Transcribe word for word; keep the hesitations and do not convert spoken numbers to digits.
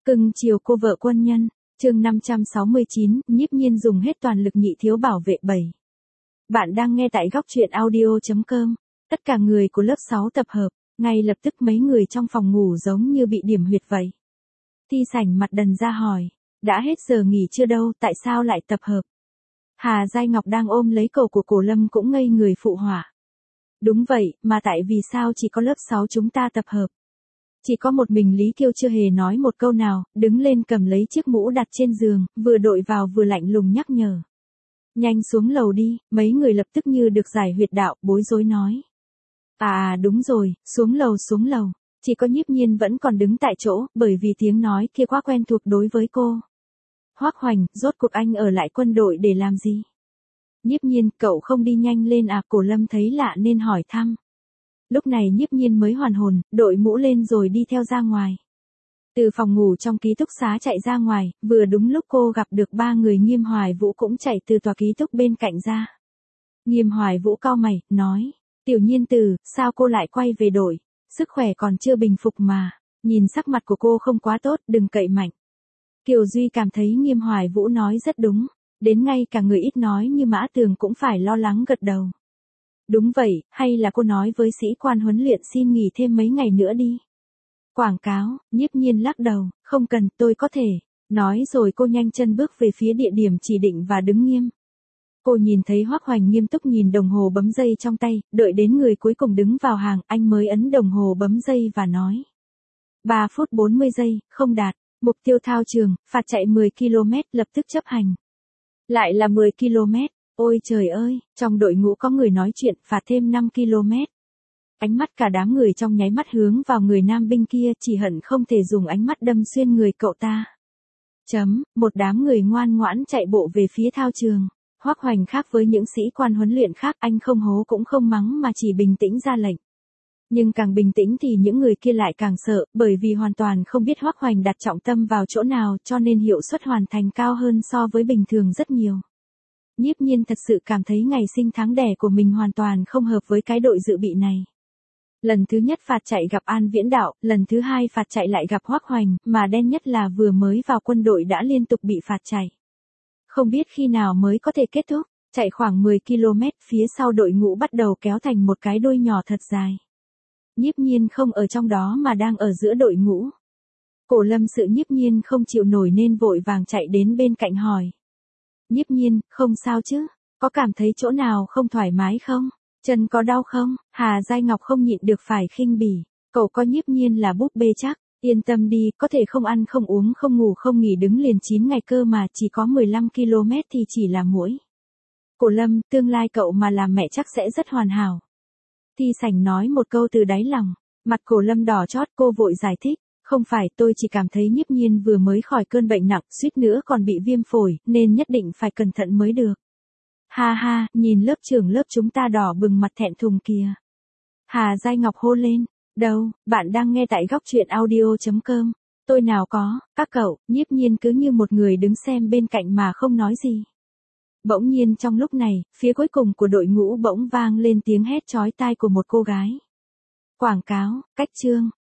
Cưng chiều cô vợ quân nhân, chương năm trăm sáu mươi chín, Nhiếp Nhiên dùng hết toàn lực nhị thiếu bảo vệ bảy. Bạn đang nghe tại góc truyện audio chấm com. Tất cả người của lớp sáu tập hợp, ngay lập tức mấy người trong phòng ngủ giống như bị điểm huyệt vậy. Ti Sảnh mặt đần ra hỏi, đã hết giờ nghỉ chưa đâu, tại sao lại tập hợp? Hà Giai Ngọc đang ôm lấy cổ của Cổ Lâm cũng ngây người phụ họa. Đúng vậy, mà tại vì sao chỉ có lớp sáu chúng ta tập hợp? Chỉ có một mình Lý Kiêu chưa hề nói một câu nào, đứng lên cầm lấy chiếc mũ đặt trên giường, vừa đội vào vừa lạnh lùng nhắc nhở. Nhanh xuống lầu đi, mấy người lập tức như được giải huyệt đạo, bối rối nói. À đúng rồi, xuống lầu xuống lầu, chỉ có Nhiếp Nhiên vẫn còn đứng tại chỗ, bởi vì tiếng nói kia quá quen thuộc đối với cô. Hoắc Hoành, rốt cuộc anh ở lại quân đội để làm gì? Nhiếp Nhiên, cậu không đi nhanh lên à? Cổ Lâm thấy lạ nên hỏi thăm. Lúc này Nhiếp Nhiên mới hoàn hồn, đội mũ lên rồi đi theo ra ngoài. Từ phòng ngủ trong ký túc xá chạy ra ngoài, vừa đúng lúc cô gặp được ba người Nghiêm Hoài Vũ cũng chạy từ tòa ký túc bên cạnh ra. Nghiêm Hoài Vũ cau mày, nói, Tiểu Nhiên Tử, sao cô lại quay về đội? Sức khỏe còn chưa bình phục mà, nhìn sắc mặt của cô không quá tốt, đừng cậy mạnh. Kiều Duy cảm thấy Nghiêm Hoài Vũ nói rất đúng, đến ngay cả người ít nói như Mã Tường cũng phải lo lắng gật đầu. Đúng vậy, hay là cô nói với sĩ quan huấn luyện xin nghỉ thêm mấy ngày nữa đi. Quảng cáo, Nhiếp Nhiên lắc đầu, không cần, tôi có thể. Nói rồi cô nhanh chân bước về phía địa điểm chỉ định và đứng nghiêm. Cô nhìn thấy Hoắc Hoành nghiêm túc nhìn đồng hồ bấm giây trong tay, đợi đến người cuối cùng đứng vào hàng, anh mới ấn đồng hồ bấm giây và nói. ba phút bốn mươi giây, không đạt, mục tiêu thao trường, phạt chạy mười ki lô mét, lập tức chấp hành. Lại là mười ki lô mét. Ôi trời ơi, trong đội ngũ có người nói chuyện, phạt thêm năm ki lô mét. Ánh mắt cả đám người trong nháy mắt hướng vào người nam binh kia, chỉ hận không thể dùng ánh mắt đâm xuyên người cậu ta. Chấm, một đám người ngoan ngoãn chạy bộ về phía thao trường. Hoắc Hoành khác với những sĩ quan huấn luyện khác, anh không hố cũng không mắng mà chỉ bình tĩnh ra lệnh. Nhưng càng bình tĩnh thì những người kia lại càng sợ, bởi vì hoàn toàn không biết Hoắc Hoành đặt trọng tâm vào chỗ nào, cho nên hiệu suất hoàn thành cao hơn so với bình thường rất nhiều. Nhiếp Nhiên thật sự cảm thấy ngày sinh tháng đẻ của mình hoàn toàn không hợp với cái đội dự bị này. Lần thứ nhất phạt chạy gặp An Viễn Đạo, lần thứ hai phạt chạy lại gặp Hoắc Hoành, mà đen nhất là vừa mới vào quân đội đã liên tục bị phạt chạy. Không biết khi nào mới có thể kết thúc, chạy khoảng mười ki lô mét, phía sau đội ngũ bắt đầu kéo thành một cái đuôi nhỏ thật dài. Nhiếp Nhiên không ở trong đó mà đang ở giữa đội ngũ. Cổ Lâm sự Nhiếp Nhiên không chịu nổi nên vội vàng chạy đến bên cạnh hỏi. Nhiếp Nhiên, không sao chứ? Có cảm thấy chỗ nào không thoải mái không? Chân có đau không? Hà Giai Ngọc không nhịn được phải khinh bỉ. Cậu có Nhiếp Nhiên là búp bê chắc. Yên tâm đi, có thể không ăn không uống không ngủ không nghỉ đứng liền chín ngày cơ mà chỉ có mười lăm ki lô mét thì chỉ là muỗi. Cổ Lâm, tương lai cậu mà làm mẹ chắc sẽ rất hoàn hảo. Ti Sảnh nói một câu từ đáy lòng. Mặt Cổ Lâm đỏ chót, cô vội giải thích. Không phải, tôi chỉ cảm thấy Nhiếp Nhiên vừa mới khỏi cơn bệnh nặng, suýt nữa còn bị viêm phổi, nên nhất định phải cẩn thận mới được. Ha ha, nhìn lớp trưởng lớp chúng ta đỏ bừng mặt thẹn thùng kìa. Hà Giai Ngọc hô lên. Đâu, bạn đang nghe tại góc truyện audio chấm com. Tôi nào có, các cậu, Nhiếp Nhiên cứ như một người đứng xem bên cạnh mà không nói gì. Bỗng nhiên trong lúc này, phía cuối cùng của đội ngũ bỗng vang lên tiếng hét chói tai của một cô gái. Quảng cáo, cách chương,